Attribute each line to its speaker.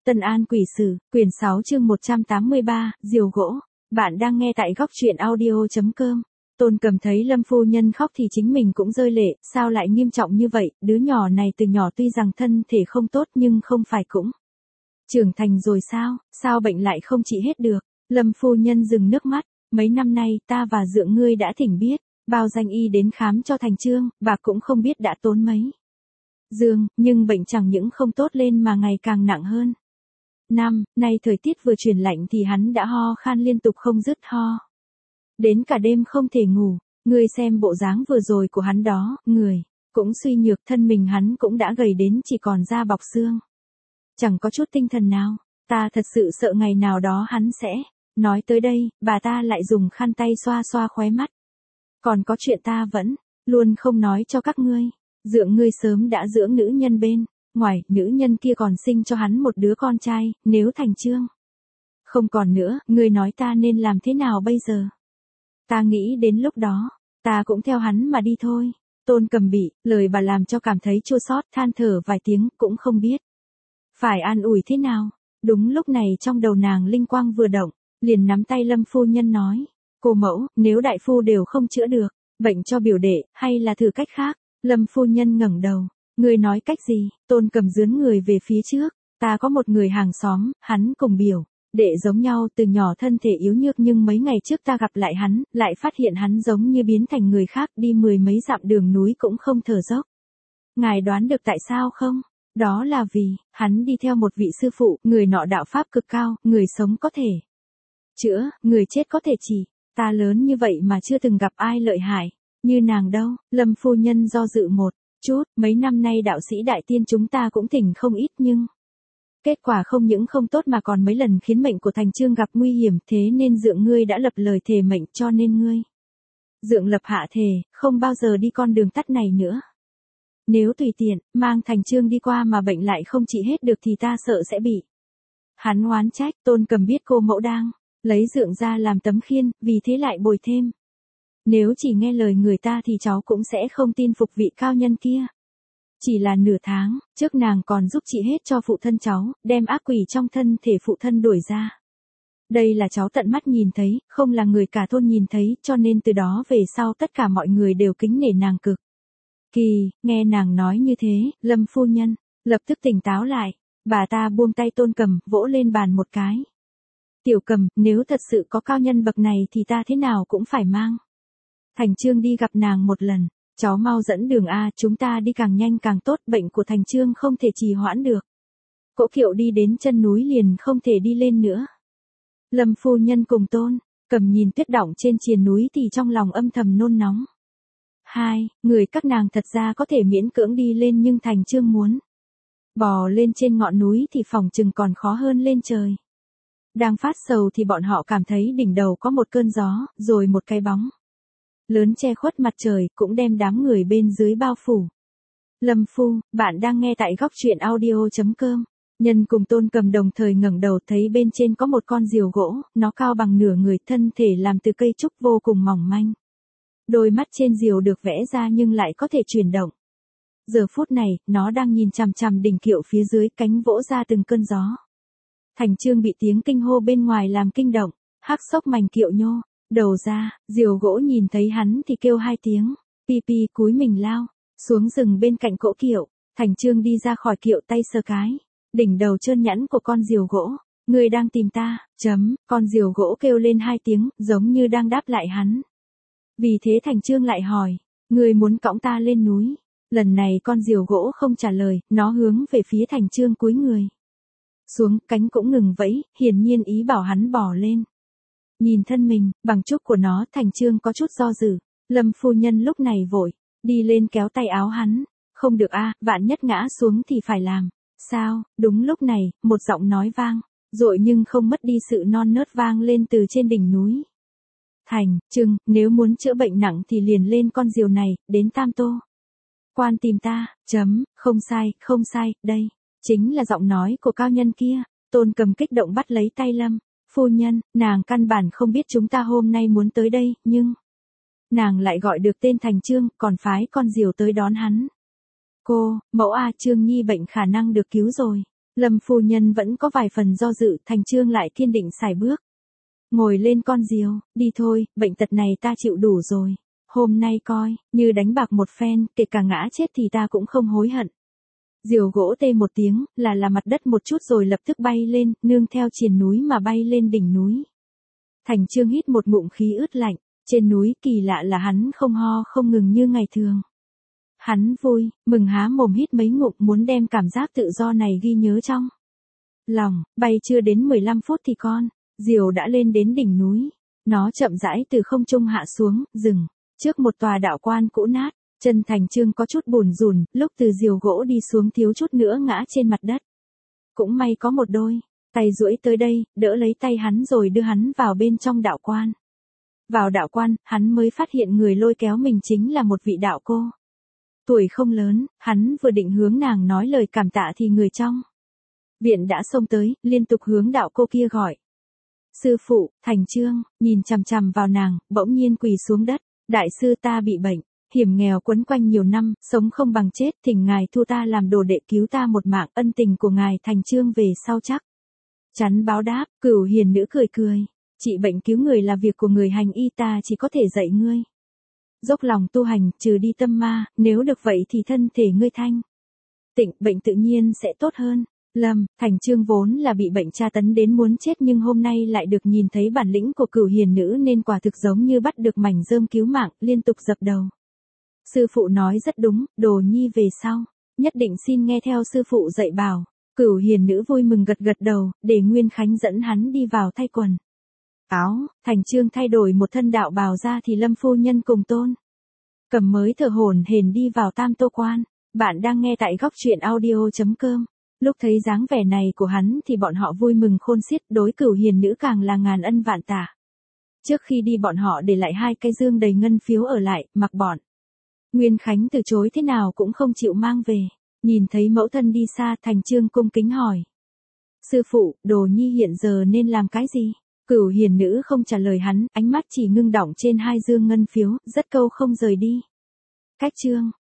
Speaker 1: Tân An Quỷ Sử, quyển 6 chương 183, diều gỗ. Bạn đang nghe tại góc truyện audio.com. Tôn Cầm thấy Lâm phu nhân khóc thì chính mình cũng rơi lệ, sao lại nghiêm trọng như vậy, đứa nhỏ này từ nhỏ tuy rằng thân thể không tốt nhưng không phải cũng trưởng thành rồi sao bệnh lại không trị hết được. Lâm phu nhân dừng nước mắt, mấy năm nay ta và dượng ngươi đã thỉnh biết, bao danh y đến khám cho Thành Trương, bà cũng không biết đã tốn mấy dương, nhưng bệnh chẳng những không tốt lên mà ngày càng nặng hơn. Nay thời tiết vừa chuyển lạnh thì hắn đã ho khan liên tục không dứt ho. Đến cả đêm không thể ngủ, ngươi xem bộ dáng vừa rồi của hắn đó, người cũng suy nhược, thân mình hắn cũng đã gầy đến chỉ còn da bọc xương. Chẳng có chút tinh thần nào, ta thật sự sợ ngày nào đó hắn sẽ. Nói tới đây, bà ta lại dùng khăn tay xoa xoa khóe mắt. Còn có chuyện ta vẫn luôn không nói cho các ngươi. Dượng ngươi sớm đã dưỡng nữ nhân bên ngoài, nữ nhân kia còn sinh cho hắn một đứa con trai, nếu Thành Trương không còn nữa, ngươi nói ta nên làm thế nào bây giờ? Ta nghĩ đến lúc đó, ta cũng theo hắn mà đi thôi. Tôn Cầm bị lời bà làm cho cảm thấy chua xót, than thở vài tiếng, cũng không biết phải an ủi thế nào. Đúng lúc này trong đầu nàng linh quang vừa động, liền nắm tay Lâm phu nhân nói, cô mẫu, nếu đại phu đều không chữa được bệnh cho biểu đệ, hay là thử cách khác? Lâm phu nhân ngẩng đầu, ngươi nói cách gì? Tôn Cầm dướn người về phía trước, ta có một người hàng xóm, hắn cùng biểu đệ giống nhau, từ nhỏ thân thể yếu nhược, nhưng mấy ngày trước ta gặp lại hắn, lại phát hiện hắn giống như biến thành người khác, đi mười mấy dặm đường núi cũng không thở dốc. Ngài đoán được tại sao không? Đó là vì hắn đi theo một vị sư phụ, người nọ đạo pháp cực cao, người sống có thể chữa, người chết có thể chỉ. Ta lớn như vậy mà chưa từng gặp ai lợi hại như nàng đâu. Lâm phu nhân do dự một chút, mấy năm nay đạo sĩ đại tiên chúng ta cũng thỉnh không ít, nhưng kết quả không những không tốt mà còn mấy lần khiến mệnh của Thành Trương gặp nguy hiểm, thế nên dượng ngươi đã lập lời thề mệnh, cho nên ngươi dượng lập hạ thề, không bao giờ đi con đường tắt này nữa. Nếu tùy tiện, mang Thành Trương đi qua mà bệnh lại không trị hết được thì ta sợ sẽ bị hắn oán trách. Tôn Cầm biết cô mẫu đang lấy dượng ra làm tấm khiên, vì thế lại bồi thêm. Nếu chỉ nghe lời người ta thì cháu cũng sẽ không tin phục vị cao nhân kia. Chỉ là nửa tháng, trước nàng còn giúp trị hết cho phụ thân cháu, đem ác quỷ trong thân thể phụ thân đuổi ra. Đây là cháu tận mắt nhìn thấy, không là người cả thôn nhìn thấy, cho nên từ đó về sau tất cả mọi người đều kính nể nàng cực kỳ. Nghe nàng nói như thế, Lâm phu nhân lập tức tỉnh táo lại, bà ta buông tay Tôn Cầm, vỗ lên bàn một cái. Tiểu Cầm, nếu thật sự có cao nhân bậc này thì ta thế nào cũng phải mang Thành Trương đi gặp nàng một lần. Cháu mau dẫn đường a, chúng ta đi càng nhanh càng tốt, bệnh của Thành Trương không thể trì hoãn được. Cỗ kiệu đi đến chân núi liền không thể đi lên nữa. Lâm phu nhân cùng Tôn Cầm nhìn tuyết đọng trên triền núi thì trong lòng âm thầm nôn nóng. Người các nàng thật ra có thể miễn cưỡng đi lên, nhưng Thành Trương muốn bò lên trên ngọn núi thì phòng chừng còn khó hơn lên trời. Đang phát sầu thì bọn họ cảm thấy đỉnh đầu có một cơn gió, rồi một cái bóng lớn che khuất mặt trời, cũng đem đám người bên dưới bao phủ. Lâm phu, bạn đang nghe tại góc truyện audio.com. Nhân cùng Tôn Cầm đồng thời ngẩng đầu, thấy bên trên có một con diều gỗ, nó cao bằng nửa người, thân thể làm từ cây trúc vô cùng mỏng manh. Đôi mắt trên diều được vẽ ra nhưng lại có thể chuyển động. Giờ phút này, nó đang nhìn chằm chằm đỉnh kiệu phía dưới, cánh vỗ ra từng cơn gió. Thành Trương bị tiếng kinh hô bên ngoài làm kinh động, hắc xốc mảnh kiệu nhô đầu ra, diều gỗ nhìn thấy hắn thì kêu hai tiếng, pi cúi mình lao xuống rừng bên cạnh cỗ kiệu. Thành Trương đi ra khỏi kiệu, tay sờ cái đỉnh đầu trơn nhẵn của con diều gỗ. Người đang tìm ta? Con diều gỗ kêu lên hai tiếng, giống như đang đáp lại hắn. Vì thế Thành Trương lại hỏi, người muốn cõng ta lên núi? Lần này con diều gỗ không trả lời, nó hướng về phía Thành Trương cúi người xuống, cánh cũng ngừng vẫy, hiển nhiên ý bảo hắn bỏ lên. Nhìn thân mình bằng trúc của nó, Thành Trương có chút do dự. Lâm phu nhân lúc này vội đi lên kéo tay áo hắn. Không được a, vạn nhất ngã xuống thì phải làm sao? Đúng lúc này, một giọng nói vang dội nhưng không mất đi sự non nớt vang lên từ trên đỉnh núi. Thành Trương, nếu muốn chữa bệnh nặng thì liền lên con diều này, đến Tam Tô Quan tìm ta. Không sai, đây chính là giọng nói của cao nhân kia. Tôn Cầm kích động bắt lấy tay Lâm phu nhân, nàng căn bản không biết chúng ta hôm nay muốn tới đây, nhưng nàng lại gọi được tên Thành Trương, còn phái con diều tới đón hắn. Cô mẫu a, Trương nhi bệnh khả năng được cứu rồi. Lâm phu nhân vẫn có vài phần do dự, Thành Chương lại kiên định sải bước. Ngồi lên con diều, đi thôi, bệnh tật này ta chịu đủ rồi. Hôm nay coi, như đánh bạc một phen, kể cả ngã chết thì ta cũng không hối hận. Diều gỗ tê một tiếng, là mặt đất một chút rồi lập tức bay lên, nương theo triền núi mà bay lên đỉnh núi. Thành Chương hít một ngụm khí ướt lạnh, trên núi kỳ lạ là hắn không ho không ngừng như ngày thường. Hắn vui, mừng há mồm hít mấy ngụm muốn đem cảm giác tự do này ghi nhớ trong lòng, bay chưa đến 15 phút thì con diều đã lên đến đỉnh núi. Nó chậm rãi từ không trung hạ xuống, dừng trước một tòa đạo quan cũ nát. Chân Thành Chương có chút bùn rùn, lúc từ diều gỗ đi xuống thiếu chút nữa ngã trên mặt đất. Cũng may có một đôi tay duỗi tới đây, đỡ lấy tay hắn rồi đưa hắn vào bên trong đạo quan. Vào đạo quan, hắn mới phát hiện người lôi kéo mình chính là một vị đạo cô. Tuổi không lớn, hắn vừa định hướng nàng nói lời cảm tạ thì người trong viện đã xông tới, liên tục hướng đạo cô kia gọi. Sư phụ, Thành Chương, nhìn chằm chằm vào nàng, bỗng nhiên quỳ xuống đất. Đại sư ta bị bệnh, hiểm nghèo quấn quanh nhiều năm, sống không bằng chết, thỉnh ngài thu ta làm đồ đệ cứu ta một mạng, ân tình của ngài Thành Chương về sau chắc chắn báo đáp. Cửu hiền nữ cười cười. Trị bệnh cứu người là việc của người hành y, ta chỉ có thể dạy ngươi dốc lòng tu hành, trừ đi tâm ma, nếu được vậy thì thân thể ngươi thanh tịnh, bệnh tự nhiên sẽ tốt hơn. Thành Chương vốn là bị bệnh tra tấn đến muốn chết nhưng hôm nay lại được nhìn thấy bản lĩnh của Cửu hiền nữ nên quả thực giống như bắt được mảnh rơm cứu mạng, liên tục dập đầu. Sư phụ nói rất đúng, đồ nhi về sau nhất định xin nghe theo sư phụ dạy bảo. Cửu hiền nữ vui mừng gật gật đầu, để Nguyên Khánh dẫn hắn đi vào thay quần áo. Thành Chương thay đổi một thân đạo bào ra thì Lâm phu nhân cùng Tôn Cầm mới thở hổn hển đi vào Tam Tô Quan. Bạn đang nghe tại góc truyện audio.com. Lúc thấy dáng vẻ này của hắn thì bọn họ vui mừng khôn xiết, đối Cửu hiền nữ càng là ngàn ân vạn tạ. Trước khi đi bọn họ để lại 2 cái dương đầy ngân phiếu ở lại, mặc bọn Nguyên Khánh từ chối thế nào cũng không chịu mang về. Nhìn thấy mẫu thân đi xa, Thành Chương cung kính hỏi. Sư phụ, đồ nhi hiện giờ nên làm cái gì? Cửu hiền nữ không trả lời hắn, ánh mắt chỉ ngưng đọng trên 2 dương ngân phiếu, rất câu không rời đi. Cách chương